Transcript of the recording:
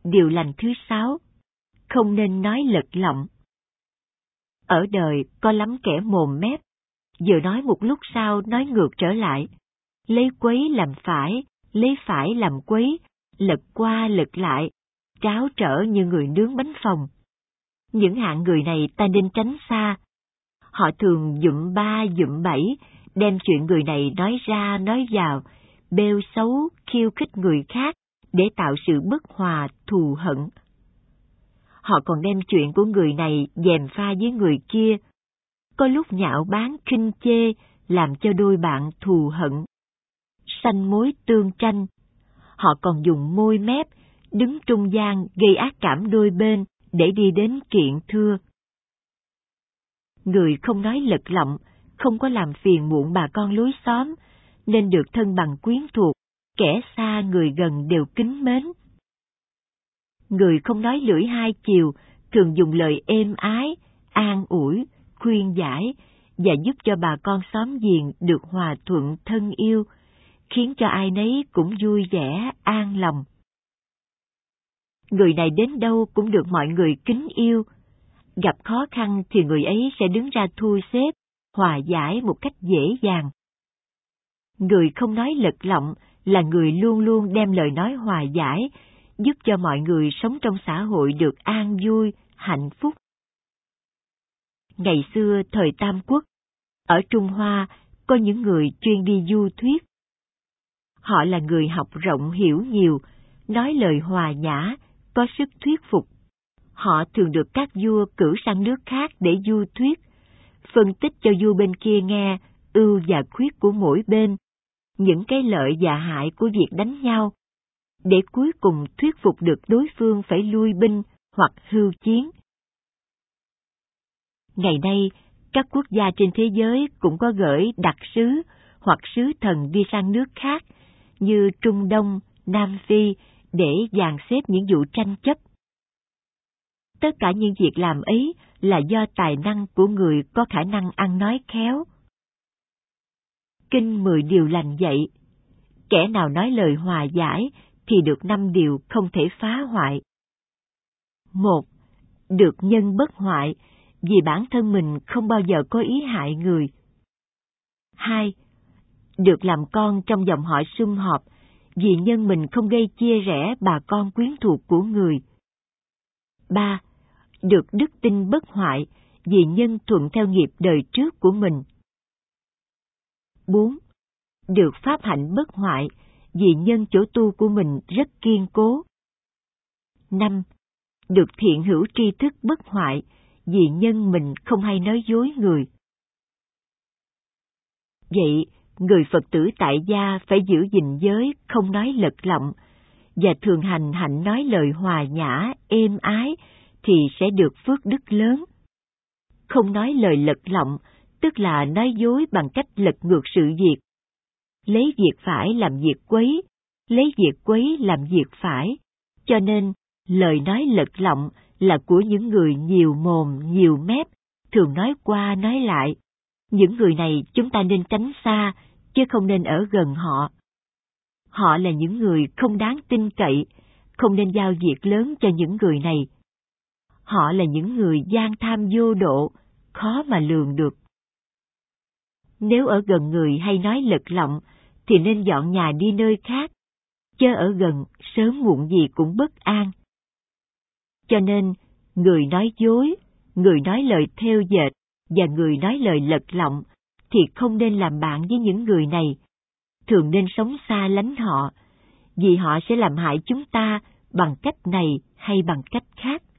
điều lành thứ 6, không nên nói lật lọng. Ở đời có lắm kẻ mồm mép, vừa nói một lúc sau nói ngược trở lại, lấy quấy làm phải, lấy phải làm quấy, lật qua lật lại, tráo trở như người nướng bánh phồng. Những hạng người này ta nên tránh xa. Họ thường dụm ba dụm bảy, đem chuyện người này nói ra nói vào, bêu xấu, khiêu khích người khác để tạo sự bất hòa, thù hận. Họ còn đem chuyện của người này gièm pha với người kia, có lúc nhạo báng khinh chê, làm cho đôi bạn thù hận, sanh mối tương tranh. Họ còn dùng môi mép, đứng trung gian gây ác cảm đôi bên để đi đến kiện thưa. Người không nói lật lọng, không có làm phiền muộn bà con lối xóm, nên được thân bằng quyến thuộc, kẻ xa người gần đều kính mến. Người không nói lưỡi hai chiều, thường dùng lời êm ái, an ủi, khuyên giải và giúp cho bà con xóm giềng được hòa thuận thân yêu, khiến cho ai nấy cũng vui vẻ, an lòng. Người này đến đâu cũng được mọi người kính yêu. Gặp khó khăn thì người ấy sẽ đứng ra thu xếp, hòa giải một cách dễ dàng. Người không nói lật lọng là người luôn luôn đem lời nói hòa giải, giúp cho mọi người sống trong xã hội được an vui, hạnh phúc. Ngày xưa thời Tam Quốc, ở Trung Hoa có những người chuyên đi du thuyết. Họ là người học rộng hiểu nhiều, nói lời hòa nhã, có sức thuyết phục. Họ thường được các vua cử sang nước khác để du thuyết, phân tích cho vua bên kia nghe ưu và khuyết của mỗi bên, những cái lợi và hại của việc đánh nhau, để cuối cùng thuyết phục được đối phương phải lui binh hoặc hưu chiến. Ngày nay, các quốc gia trên thế giới cũng có gửi đặc sứ hoặc sứ thần đi sang nước khác, như Trung Đông, Nam Phi, để dàn xếp những vụ tranh chấp. Tất cả những việc làm ấy là do tài năng của người có khả năng ăn nói khéo. Kinh 10 điều lành dạy, kẻ nào nói lời hòa giải thì được 5 điều không thể phá hoại. 1. Được nhân bất hoại, vì bản thân mình không bao giờ có ý hại người. 2. Được làm con trong dòng họ sum họp, vì nhân mình không gây chia rẽ bà con quyến thuộc của người. 3. Được đức tin bất hoại, vì nhân thuận theo nghiệp đời trước của mình. 4. Được pháp hạnh bất hoại, vì nhân chỗ tu của mình rất kiên cố. 5. Được thiện hữu tri thức bất hoại, vì nhân mình không hay nói dối người. Vậy, người Phật tử tại gia phải giữ gìn giới, không nói lật lọng, và thường hành hạnh nói lời hòa nhã, êm ái, thì sẽ được phước đức lớn. Không nói lời lật lọng, tức là nói dối bằng cách lật ngược sự việc. Lấy việc phải làm việc quấy, lấy việc quấy làm việc phải. Cho nên, lời nói lật lọng là của những người nhiều mồm, nhiều mép, thường nói qua nói lại. Những người này chúng ta nên tránh xa, chứ không nên ở gần họ. Họ là những người không đáng tin cậy, không nên giao việc lớn cho những người này. Họ là những người gian tham vô độ, khó mà lường được. Nếu ở gần người hay nói lật lọng, thì nên dọn nhà đi nơi khác, chớ ở gần sớm muộn gì cũng bất an. Cho nên, người nói dối, người nói lời thêu dệt và người nói lời lật lọng thì không nên làm bạn với những người này. Thường nên sống xa lánh họ, vì họ sẽ làm hại chúng ta bằng cách này hay bằng cách khác.